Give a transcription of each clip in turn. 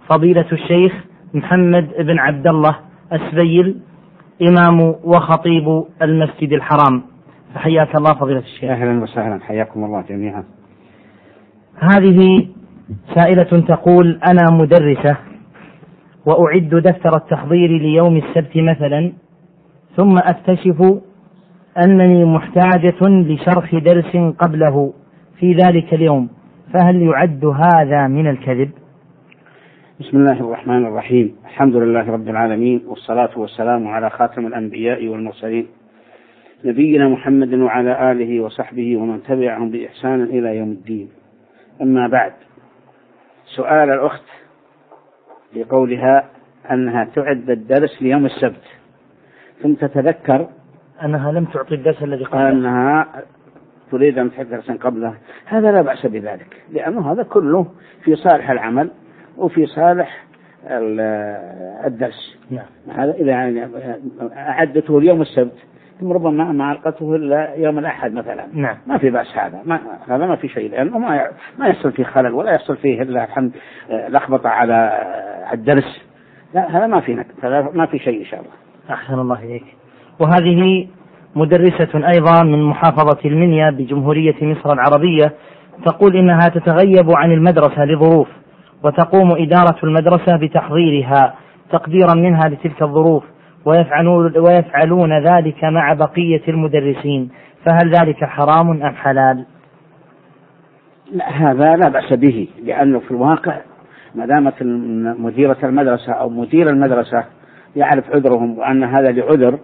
فضيلة الشيخ محمد بن عبد الله السبيل، إمام وخطيب المسجد الحرام، فحياك الله فضيلة الشيخ. أهلا وسهلا، حياكم الله جميعا. هذه سائلة تقول: أنا مدرسة وأعد دفتر التحضير ليوم السبت مثلا، ثم أكتشف أنني محتاجة لشرح درس قبله في ذلك اليوم، فهل يعد هذا من الكذب؟ بسم الله الرحمن الرحيم، الحمد لله رب العالمين، والصلاة والسلام على خاتم الأنبياء والمرسلين نبينا محمد وعلى آله وصحبه ومن تبعهم بإحسان إلى يوم الدين. أما بعد، سؤال الأخت لقولها أنها تعد الدرس ليوم السبت ثم تتذكر أنها لم تعطي الدرس الذي قبله، أنها تريد أن تحضر درسا قبله، هذا لا بأس بذلك، لأنه هذا كله في صالح العمل وفي صالح الدرس. هذا إذا أعدته اليوم السبت ثم ربما ما ألقته إلا يوم الأحد مثلا، ما في بأس، هذا ما في شيء، لأنه ما يحصل فيه خلل ولا يحصل فيه إلا لخبطة على الدرس، لا هذا ما في نكت، هذا ما في شيء إن شاء الله. أحسن الله إليك. وهذه مدرسة أيضا من محافظة المنيا بجمهورية مصر العربية، تقول إنها تتغيب عن المدرسة لظروف، وتقوم إدارة المدرسة بتحضيرها تقديرا منها لتلك الظروف، ويفعلون ذلك مع بقية المدرسين، فهل ذلك حرام أم حلال؟ لا، هذا لا بأس به، لأنه في الواقع ما دامت مديرة المدرسة أو مدير المدرسة يعرف عذرهم وأن هذا لعذر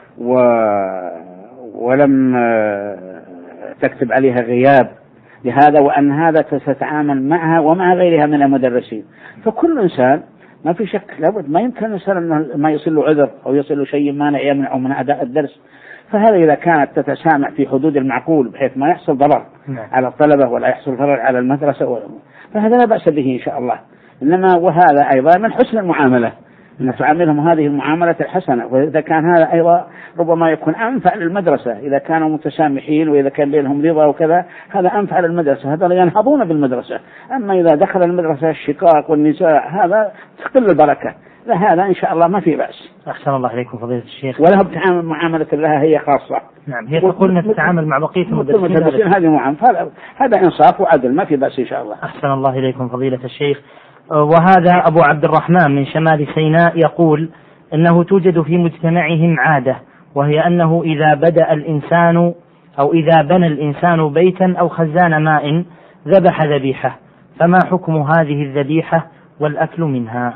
ولم تكتب عليها غياب لهذا، وأن هذا تتعامل معها ومع غيرها من المدرسين، فكل إنسان ما في شك لابد ما يمكن الإنسان أنه ما يصل له عذر أو يصل له شيء مانع يمنعه من أداء الدرس، فهذا إذا كانت تتسامح في حدود المعقول بحيث ما يحصل ضرر على الطلبة ولا يحصل ضرر على المدرسة، فهذا لا بأس به إن شاء الله. إنما وهذا أيضا من حسن المعاملة، أن تعاملهم هذه المعاملة الحسنة، وإذا كان هذا أيضا ربما يكون أنفع للمدرسة إذا كانوا متسامحين وإذا كان بينهم رضا وكذا، هذا أنفع للمدرسة، هذا ينهضون بالمدرسة. أما إذا دخل المدرسة الشقاق والنزاع هذا تقل البركة، هذا إن شاء الله ما في بأس. أحسن الله إليكم فضيلة الشيخ. ولا بتعامل معاملة لها هي خاصة. نعم، هي تقول أنها تتعامل مع بقية المدرسين، هذه معاملة، هذا إنصاف وعدل، ما في بأس إن شاء الله. أحسن الله إليكم فضيلة الشيخ. وهذا أبو عبد الرحمن من شمال سيناء يقول أنه توجد في مجتمعهم عادة، وهي أنه إذا بدأ الإنسان أو إذا بنى الإنسان بيتا أو خزان ماء ذبح ذبيحة، فما حكم هذه الذبيحة والأكل منها؟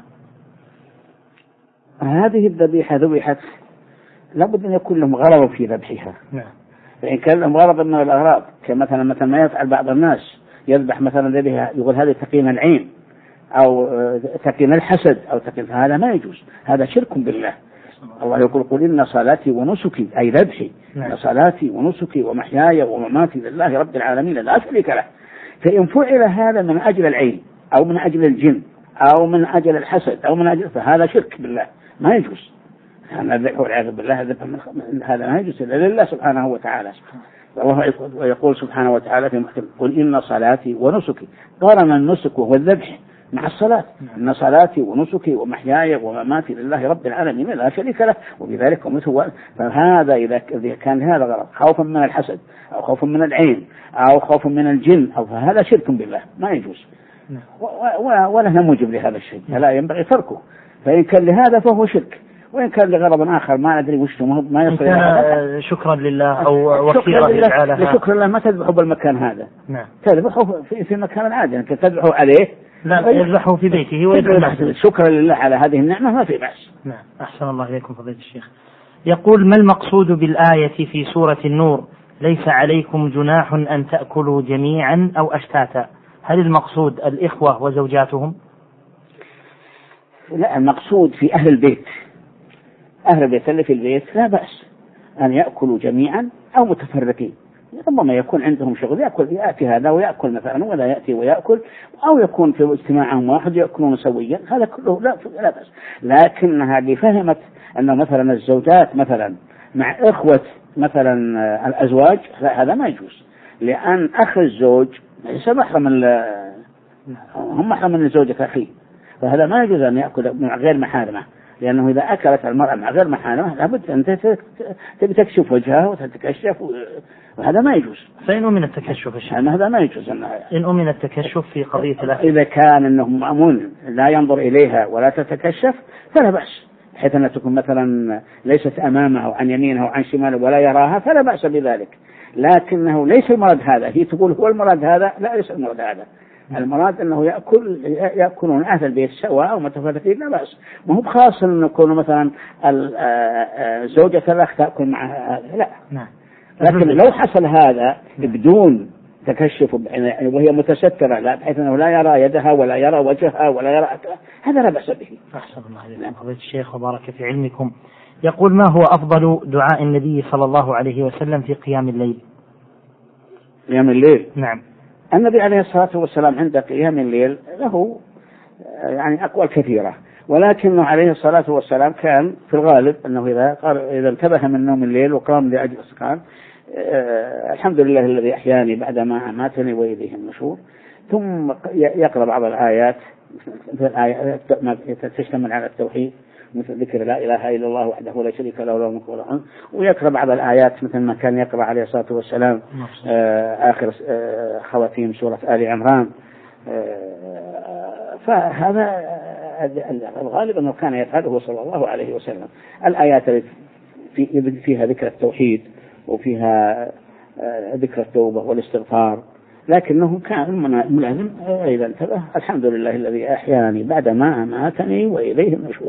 هذه الذبيحة ذبحت لابد أن يكون لهم غرض في ذبحها. فإن كان لهم غرض من الأغراض كمثلا ما يفعل بعض الناس، يذبح مثلا ذبيحة يقول هذه تقيم العين أو تقيم الحسد أو تقيم، هذا ما يجوز، هذا شرك بالله. الله يقول قل إن صلاتي ونسكي، أي ذبحي، صلاتي ونسكي ومحياي ومماتي لله رب العالمين لا شريك له. فإن فعل هذا من أجل العين أو من أجل الجن أو من أجل الحسد أو من أجل، فهذا شرك بالله ما يجوز. الذبح والعياذ بالله هذا ما يجوز إلا لله سبحانه وتعالى. الله يقول سبحانه وتعالى في محكم قل إن صلاتي ونسكي، قارن النسك وهو الذبح مع الصلاة، إن صلاتي ونسكي ومحياي ومماتي لله رب العالمين لا شريك له وبذلك أمرت. فهذا إذا كان هذا غلط، خوفا من الحسد أو خوفا من العين أو خوفا من الجن أو فهذا شرك بالله ما يجوز، ولا موجب لهذا الشيء، فلا ينبغي تركه. فإن كان لهذا فهو شرك، وإن كان لغرض آخر ما أدري وش ما يصير. شكرا لله أو وكيرا لله، شكرا لله ما تذبحوا بالمكان هذا، تذبحوا في مكان عادي، أنت تذبحوا عليه، لا يذبحوا في بيته ويذبحوا. شكرا لله على هذه النعمة ما في بأس. نعم، أحسن الله إليكم فضيلة الشيخ. يقول ما المقصود بالآية في سورة النور ليس عليكم جناح أن تأكلوا جميعا أو أشتاتا؟ هل المقصود الإخوة وزوجاتهم؟ لا، المقصود في أهل البيت، أهل البيت اللي في البيت لا بأس أن يأكلوا جميعا أو متفرقين، ربما يكون عندهم شغل يأتي هذا ويأكل مثلا ولا يأتي ويأكل، أو يكون في اجتماعهم واحد يأكلون سويا، هذا كله لا بأس. لكنها اللي فهمت أن مثلا الزوجات مثلا مع إخوة مثلا الأزواج، لا هذا ما يجوز، لأن أخ الزوج ليس محرم، هم محرم من زوجة أخيه، فهذا ما يجوز أن يأكل مع غير محارمه، لأنه إذا أكلت المرأة مع غير محارمه لابد أن تبي تكشف وجهها وتتكشف، وهذا ما يجوز. فإن أمن التكشف يعني هذا ما يجوز. إن أمن التكشف في قضية الأكل، إذا كان أنه مأمون لا ينظر إليها ولا تتكشف فلا بأس، بحيث أن تكون مثلا ليست أمامه أو عن يمينه أو عن شماله ولا يراها فلا بأس بذلك. لكنه ليس المراد هذا، هي تقول هو المراد هذا، لا ليس المراد هذا. المراد أنه يأكلون أهل البيت سواء أو متفرقين لا بأس. ما هو خاص أن يكون مثلا زوجة الأخ تأكل معها، لا. لكن لو حصل هذا بدون تكشف وهي متسترة، لا بحيث أنه لا يرى يدها ولا يرى وجهها ولا يرى هذا لا بأس به. أحسن الله إليكم فضيلة الشيخ وبارك في علمكم. يقول: ما هو أفضل دعاء النبي صلى الله عليه وسلم في قيام الليل؟ قيام الليل؟ نعم. النبي عليه الصلاة والسلام عند قيام الليل له يعني أقوال كثيرة، ولكنه عليه الصلاة والسلام كان في الغالب أنه إذا انتبه من نوم الليل وقام لأجل السكان الحمد لله الذي أحياني بعدما أماتني وإليه النشور، ثم يقرأ بعض الآيات مثل الآيات تشتمل على التوحيد، مثل ذكر لا إله إلا الله وحده لا شريك له له الملك وله الحمد، ويقرأ بعض الآيات مثل ما كان يقرأ عليه الصلاة والسلام آخر خواتيم سورة آل عمران. فهذا الغالب أنه كان يفعله صلى الله عليه وسلم. الآيات فيها ذكر التوحيد وفيها ذكر التوبة والاستغفار، لكنه كان ملازم إذا انتبه الحمد لله الذي أحياني بعدما أماتني وإليه النشور.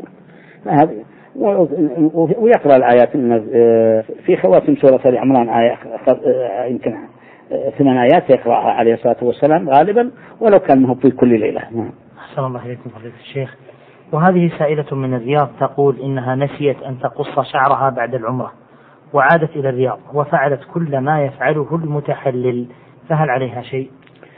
ويقرأ الآيات في خواتم سورة آل عمران آية يمكن 8 آيات يقرأها عليه الصلاة والسلام غالبا، ولو كان مهب في كل ليلة. أحسن الله إليكم فضيلة الشيخ. وهذه سائلة من الرياض تقول إنها نسيت أن تقص شعرها بعد العمرة وعادت إلى الرياض وفعلت كل ما يفعله المتحلل، فهل عليها شيء؟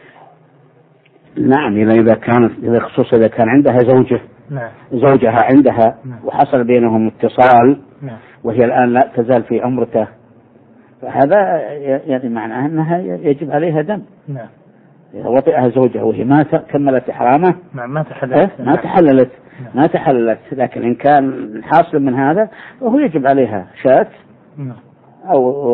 نعم، إذا خصوصا إذا كان عندها زوجها عندها وحصل بينهم اتصال وهي الآن لا تزال في عمرته، فهذا يعني معناه أنها يجب عليها دم. إذا وطئها زوجها وهي ما كملت إحرامه ما تحللت، لكن إن كان حاصل من هذا وهو يجب عليها شاة أو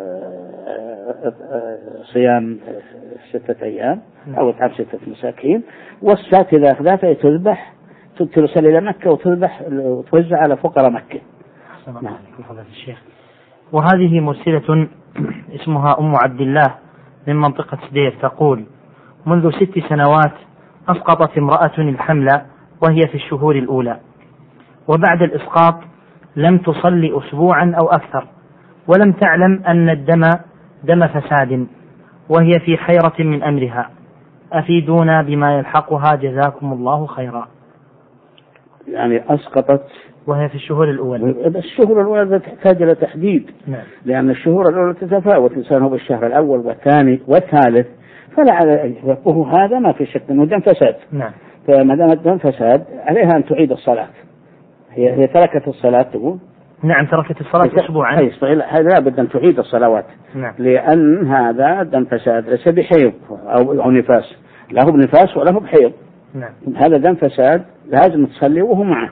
صيام 6 أيام أو إطعام 6 مساكين، والشاة إذا أخذتها تذبح ترسل إلى مكة وتذبح وتوزع على فقراء مكة. الشيخ. وهذه مرسلة اسمها أم عبد الله من منطقة سدير تقول: منذ 6 سنوات أسقطت امرأة الحمل وهي في الشهور الأولى، وبعد الإسقاط لم تصلي أسبوعا أو أكثر، ولم تعلم أن الدم دم فساد، وهي في حيرة من أمرها، أفيدونا بما يلحقها جزاكم الله خيرا. يعني أسقطت وهي في الشهور الأولى. الشهور الأولى تحتاج إلى تحديد. لأن الشهور الأولى تتفاوت، الإنسان هو بالشهر الأول والثاني والثالث، فلا على هذا ما في شك أنه دم فساد. فما دام الدم فساد عليها أن تعيد الصلاة. هي تركت الصلاة تقول. نعم، تركت الصلاة أسبوعا. هذا لابد أن تعيد الصلوات. لأن هذا دم فساد ليس بحيض أو نفاس، لا هو بنفاس ولا هو بحيض. هذا دم فساد لازم تصلي وهو معه،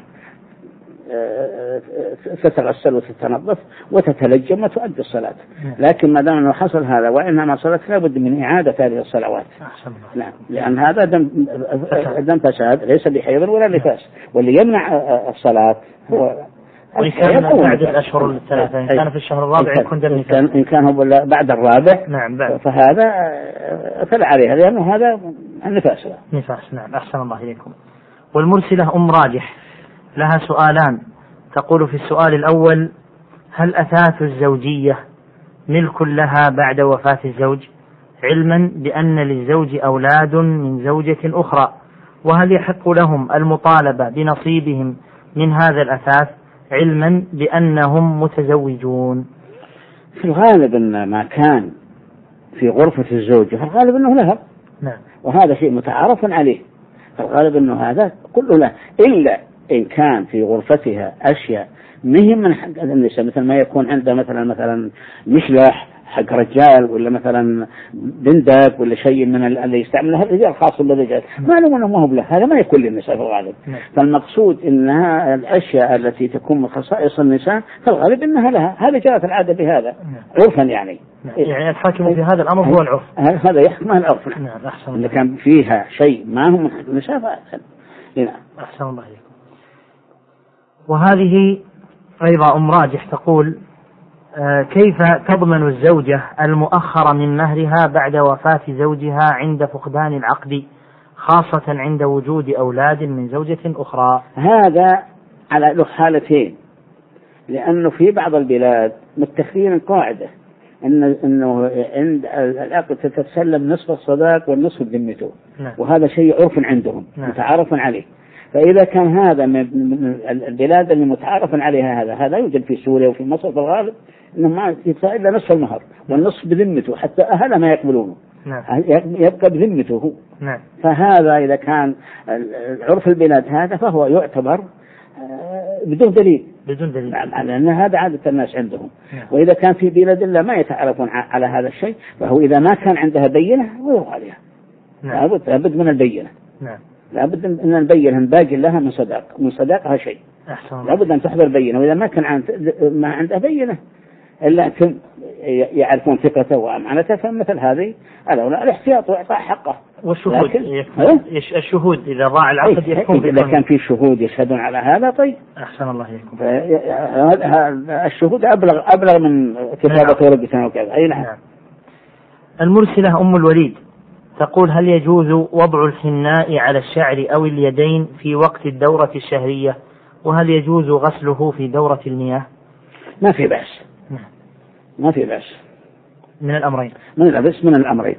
تتغسل وتتنظف وتتلجم وتؤدي الصلاة. لكن ما دام أنه حصل هذا وإنما صلاة لابد من إعادة هذه الصلوات. نعم، لأن هذا دم فساد ليس بحيض ولا نفاس، واللي يمنع الصلاة هو كان بعد الأشهر الثلاثة. إن كان في الشهر الرابع يكون دم نفاس، إن كان هو بعد الرابع. نعم، بعد. فهذا فلا عليها لأنه هذا النفاس. نعم، أحسن الله إليكم. والمرسلة أم راجح لها سؤالان، تقول في السؤال الأول: هل أثاث الزوجية ملك لها بعد وفاة الزوج، علما بأن للزوج أولاد من زوجة أخرى، وهل يحق لهم المطالبة بنصيبهم من هذا الأثاث علما بأنهم متزوجون؟ في الغالب أن ما كان في غرفة الزوجة في الغالب أنه لها. وهذا شيء متعارف عليه، في الغالب أنه هذا كله له، إلا إن كان في غرفتها أشياء مهم من حق النساء، مثل ما يكون عنده مثلا مشلح حق رجال ولا مثلا بندق ولا شيء من اللي يستعملها الرجال خاص بالرجال، معلوم أنه ما هو له، هذا ما يكون للنساء في الغالب. فالمقصود أنها الأشياء التي تكون من خصائص النساء في الغالب أنها لها، هذا جرت العادة بهذا عرفا يعني. يعني الحاكم في هذا الأمر هو العرف، هذا يحكم العرف. إذا كان فيها شيء ما هو من النساء فأحسن. أحسن الله عليكم. وهذه أيضا راجح تقول كيف تضمن الزوجة المؤخرة من مهرها بعد وفاة زوجها عند فقدان العقد، خاصة عند وجود أولاد من زوجة أخرى؟ هذا على له حالتين، لأنه في بعض البلاد متخذين قاعدة إنه عند العقد تتسلم نصف الصداق والنصف بذمته، وهذا شيء عرف عندهم متعارف عليه. فإذا كان هذا من البلاد اللي متعارف عليها هذا يوجد في سوريا وفي مصر في الغالب، إنه ما يدفع إلا نصف المهر والنصف بذمته، حتى أهله ما يقبلونه، يبقى بذمته. فهذا إذا كان عرف البلاد هذا فهو يعتبر بدون دليل لأن هذا عادة الناس عندهم. وإذا كان في بلاد الله ما يتعرفون على هذا الشيء، فهو إذا ما كان عندها بينة ويروح عليها. لابد من البينة، لابد أن نبين باقي لها من صداقها شيء، لابد أن تحضر بينة. وإذا ما كان ما عندها بينة إلا يعرفون ثقته وأمانته، فمثل هذه الاحتياط وإعطاء حقه. والشهود الشهود إذا ضاع العقد يكون إذا كان في شهود يشهدون على هذا طيب. أحسن الله إليكم. الشهود أبلغ من كتابة ورقة وكذا. أي نعم. المرسلة أم الوليد تقول هل يجوز وضع الحناء على الشعر أو اليدين في وقت الدورة الشهرية، وهل يجوز غسله في دورة المياه؟ ما في بأس. ما في بأس من الأمرين. من الأمرين.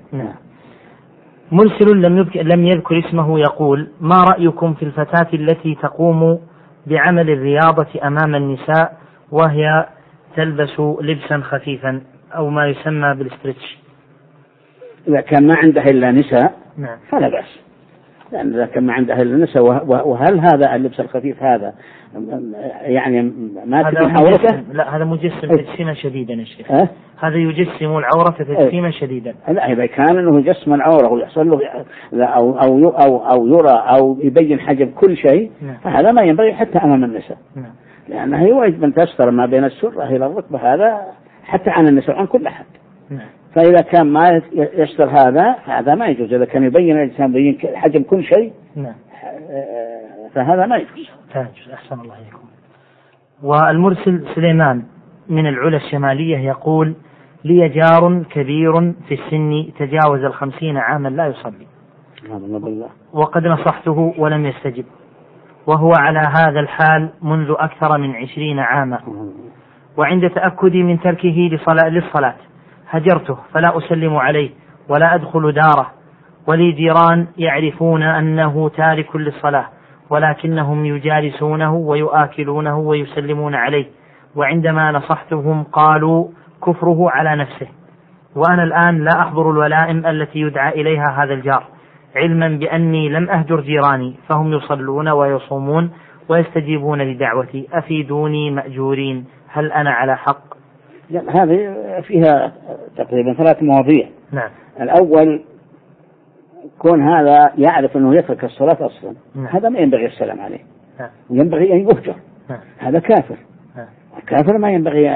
مرسل لم يذكر اسمه يقول ما رأيكم في الفتاة التي تقوم بعمل الرياضة أمام النساء وهي تلبس لبسا خفيفا أو ما يسمى بالاسترتش؟ إذا كان ما عنده إلا نساء فلا بأس، لأن إذا كان ما عنده إلا نساء وهل هذا اللبس الخفيف هذا يعني ما تكون عورته؟ لا، هذا مجسم تجسيما شديدا يا شيخ. هذا يجسم العورة تجسيما شديدا. لا، إذا كان إنه يجسم العورة ويحصل له أو يرى أو يبين حجب كل شيء، فهذا ما ينبغي حتى أمام النساء، لأنه يواجب أن تستر ما بين السرة إلى الركبة، هذا حتى عن النساء عن كل أحد. فإذا كان ما يستر هذا ما يجوز. إذا كان يبين الإنسان يبين حجم كل شيء فهذا ما يجوز. أحسن الله إليكم. والمرسل سليمان من العلا الشمالية يقول لي جار كبير في السن تجاوز 50 عاما لا يصلي، وقد نصحته ولم يستجب، وهو على هذا الحال منذ أكثر من 20 عاما، وعند تأكدي من تركه للصلاة هجرته فلا أسلم عليه ولا أدخل داره، ولي جيران يعرفون أنه تارك للصلاة ولكنهم يجالسونه ويؤكلونه ويسلمون عليه، وعندما نصحتهم قالوا كفره على نفسه. وأنا الآن لا أحضر الولائم التي يدعى إليها هذا الجار، علما بأني لم أهجر جيراني فهم يصلون ويصومون ويستجيبون لدعوتي، أفيدوني مأجورين، هل أنا على حق؟ هذه فيها تقريبا 3 مواضيع. الأول كون هذا يعرف أنه يترك الصلاة أصلا، هذا ما ينبغي السلام عليه، وينبغي أن يهجر، هذا كافر. الكافر ما ينبغي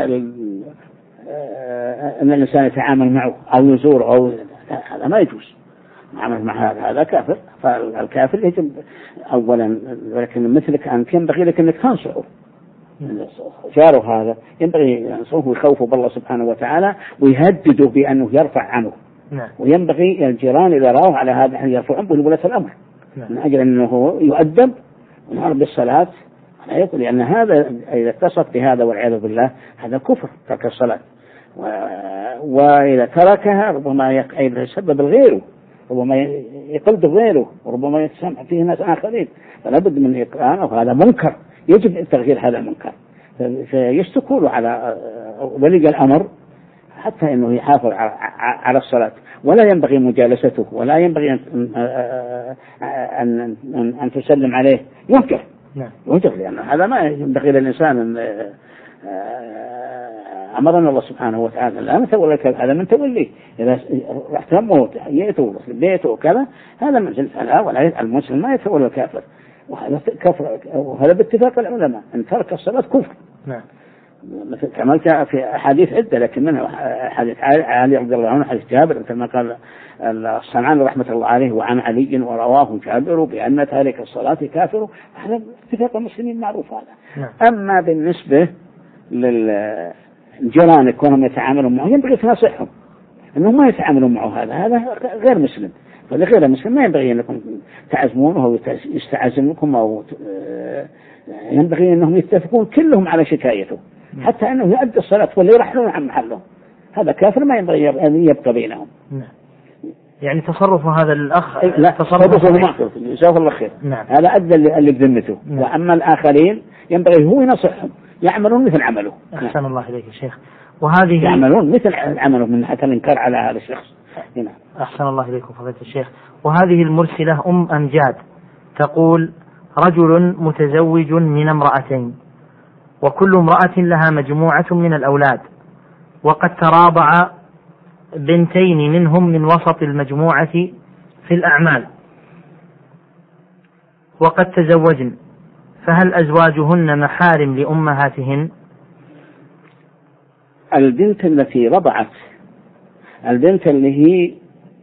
أن الإنسان يتعامل معه أو يزوره أو هذا ما يجوز معامل مع هذا كافر. فالكافر يجب أولا، ولكن مثلك أنت ينبغي لك أنك تنصحه، جاره هذا ينبغي ينصحه ويخوفه بالله سبحانه وتعالى ويهدده بأنه يرفع عنه. وينبغي الجيران إذا رأوا على هذا أن يرفعون بولاة الأمر من أجل أنه يؤدب ونهار بالصلاة، لأن هذا إذا اتصف بهذا والعياذ بالله هذا كفر ترك الصلاة، وإذا تركها ربما يسبب غيره، ربما يقلد غيره، وربما يتسامح فيه ناس آخرين، فلا بد من إقرانه، وهذا منكر يجب تغيير هذا المنكر. فيشتكوا له على ولي الأمر حتى أنه يحافظ على الصلاة، ولا ينبغي مجالسته، ولا ينبغي أن تسلم عليه، ينكر، لأن هذا ما ينبغي للإنسان أمرنا الله سبحانه وتعالى لا نتولى الكافر، هذا من توليه، إذا رحت لمه وتحييته ورحت بيته وكذا هذا منزل. فلا ولا المسلم ما يتولى الكافر، وهذا كفر، وهذا باتفاق العلماء أن ترك الصلاة كفر. نعم. مثل كما جاء في أحاديث عدة، لكن منها حديث علي رضي الله عنه، حديث جابر مثل ما قال الصنعاني رحمة الله عليه وعن علي ورواه جابر بأن تارك الصلاة كافر. هذا اتفاق المسلمين معروف هذا. نعم. أما بالنسبة للجيران كونهم يتعاملون معه ينبغي تنصحهم أنهم ما يتعاملوا معه، هذا غير مسلم. فلغير مسلم ما ينبغي أنكم تعزمونه أو يستعزمكم، أو ينبغي أنهم يتفقون كلهم على شكايته حتى أنه يؤدي الصلاة واللي يرحلون عن محله. هذا كافر ما ينبغي أن يبقى بينهم. يعني تصرف هذا الأخ لا تصرفه معصر جزاه الله خير. نعم. هذا أدى اللي بذمته. وأما الآخرين ينبغي هو ينصحهم يعملون مثل عمله. أحسن الله إليك يا شيخ. وهذه يعملون مثل عمله من حتى الإنكار على هذا الشخص. هنا. أحسن الله إليكم فضيلة الشيخ. وهذه المرسلة أمجاد تقول: رجل متزوج من امرأتين، وكل امرأة لها مجموعة من الأولاد، وقد تراضع بنتين منهم من وسط المجموعة في الأعمال، وقد تزوجن، فهل أزواجهن محارم لأمهاتهن؟ البنت التي رضعت، البنت اللي هي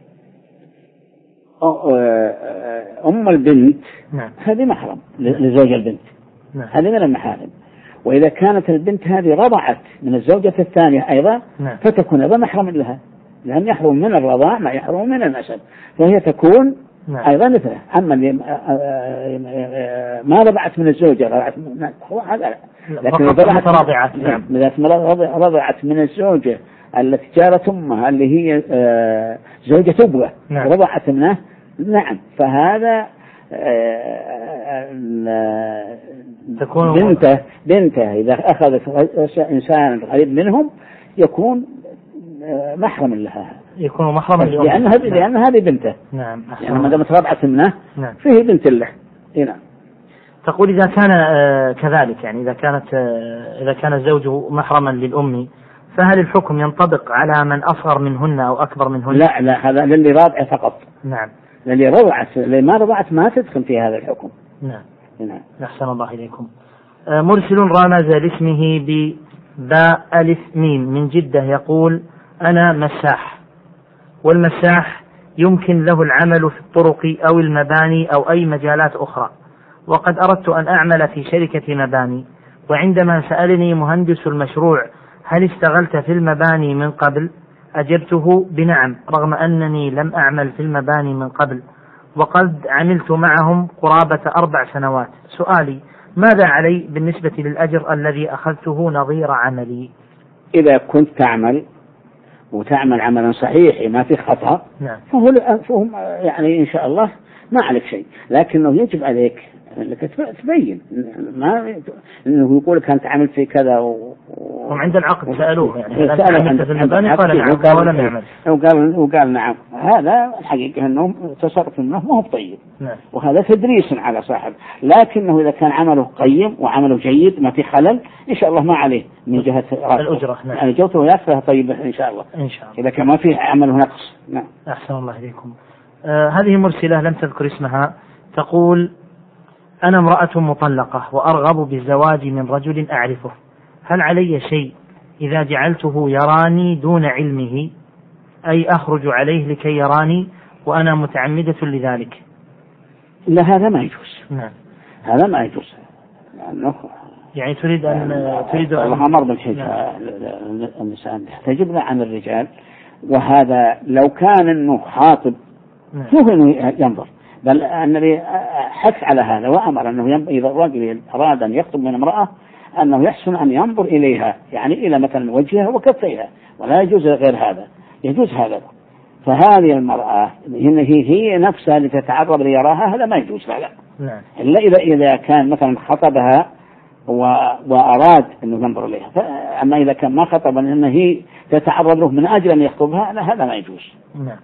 أم البنت، نعم. هذه محرم لزوج البنت. نعم. هذه من المحارم. وإذا كانت البنت هذه رضعت من الزوجة الثانية أيضا، نعم. فتكون أيضا محرم لها، لأن يحرم من الرضاع ما يحرم من النسب، فهي تكون نعم. أيضا مثله. أما اللي ما رضعت من الزوجة رضعت من هذا، لكن رضعت من الزوجة التي جارت أمها اللي هي زوجة أبوه، نعم. رضعت منه، نعم، فهذا تكون بنته إذا أخذت إنسان قريب منهم يكون محرم لها، يكون محرما لأن هذه بنته. نعم. يعني ما دامت رضعت منه، نعم، فيه بنت له. هنا تقول إذا كان كذلك، يعني إذا كان الزوج محرما للأم، فهل الحكم ينطبق على من أصغر منهن أو أكبر منهن؟ لا، هذا للي راضع فقط. نعم. للي رضعت، اللي ما رضعت ما تدخل في هذا الحكم. نعم. نعم. أحسن الله إليكم. مرسل رمز لاسمه بباء ألف ميم من جدة يقول: أنا مساح، والمساح يمكن له العمل في الطرق أو المباني أو أي مجالات أخرى، وقد أردت أن أعمل في شركة مباني، وعندما سألني مهندس المشروع: هل اشتغلت في المباني من قبل؟ أجبته بنعم، رغم أنني لم أعمل في المباني من قبل، وقد عملت معهم قرابة 4 سنوات. سؤالي: ماذا علي بالنسبة للأجر الذي أخذته نظير عملي؟ إذا كنت تعمل عملا صحيح ما في خطأ، نعم، فهم يعني إن شاء الله ما عليك شيء، لكنه يجب عليك انك تبين، ما انه يقول كانت عملت في كذا هم عند العقد سألوه يعني سألوا في المباني قال نعم ولم يعمل، وقال نعم. هذا الحقيقة انه تصرف منه ما هو طيب، نعم. وهذا تدريس على صاحب، لكنه اذا كان عمله قيم وعمله جيد ما في خلل ان شاء الله ما عليه من جهة الأجرة، نعم. يعني جوته وياسره طيبة ان شاء الله، ان شاء الله، اذا كان ما فيه عمله نقص. نعم. احسن الله اليكم. هذه مرسلة لم تذكر اسمها تقول: أنا امرأة مطلقة وأرغب بالزواج من رجل أعرفه، هل علي شيء إذا جعلته يراني دون علمه، أي أخرج عليه لكي يراني وأنا متعمدة لذلك؟ لا، هذا ما يجوز. نعم. هذا ما يجوز، يعني تريد أن الله أمر بالحجاب النساء تجبنا عن الرجال، وهذا لو كان إنه خاطب هو إنه ينظر، بل النبي حث على هذا وأمر أنه إذا الرجل أراد أن يخطب من امرأة أنه يحسن أن ينظر إليها، يعني إلى مثلا وجهها وكفيها، ولا يجوز غير هذا، يجوز هذا. فهذه المرأة هي نفسها اللي تتعرض ليراها، هذا ما يجوز لا. نعم. إلا إذا كان مثلا خطبها وأراد أنه ينظر إليها، أما إذا كان ما خطب أنه هي تتعرض له من أجل أن يخطبها، هذا ما يجوز. نعم.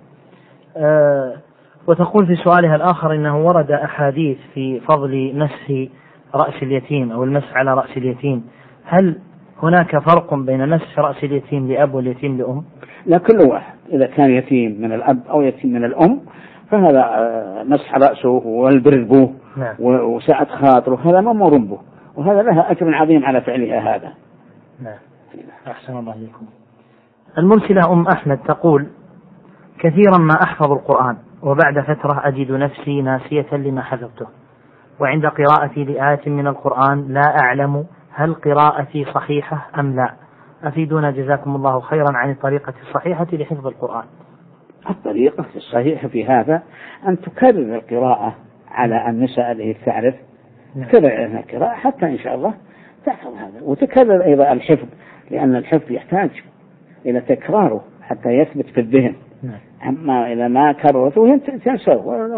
وتقول في سؤالها الآخر إنه ورد أحاديث في فضل مسح رأس اليتيم أو المسح على رأس اليتيم، هل هناك فرق بين مسح رأس اليتيم لأب واليتيم لأم؟ لا، كل واحد إذا كان يتيم من الأب أو يتيم من الأم فهذا مسح رأسه والبر به وسعة خاطره، هذا مأمور به، وهذا لها أجر عظيم على فعلها هذا. نعم. أحسن الله إليكم. المرسلة أم أحمد تقول: كثيرا ما أحفظ القرآن وبعد فترة أجد نفسي ناسية لما حفظته، وعند قراءتي لآية من القرآن لا أعلم هل قراءتي صحيحة أم لا. أفيدونا جزاكم الله خيرا عن الطريقة الصحيحة لحفظ القرآن. الطريقة الصحيحة في هذا أن تكرر القراءة على النساء التي تعرف، تكرر القراءة حتى إن شاء الله تحفظ هذا، وتكرر أيضا الحفظ، لأن الحفظ يحتاج إلى تكراره حتى يثبت في الذهن. أما إذا ما كررته تنسى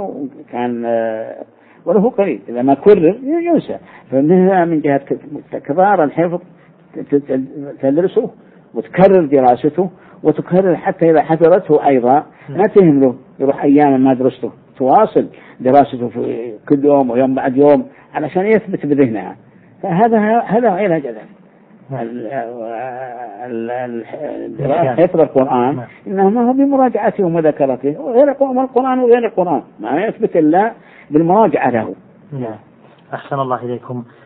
وله قليل، إذا ما كرر ينسى. فمن جهة تكرار الحفظ تدرسه وتكرر دراسته وتكرر حتى إذا حفظته أيضا ما تهمله يروح أيام ما درسته، تواصل دراسته في كل يوم ويوم بعد يوم علشان يثبت بذهنها. فهذا علاج ذلك. حفظ القرآن إنما هو بمراجعته ومذاكرته، وغير القرآن وغير القرآن ما يثبت إلا بالمراجعة له. أحسن الله إليكم.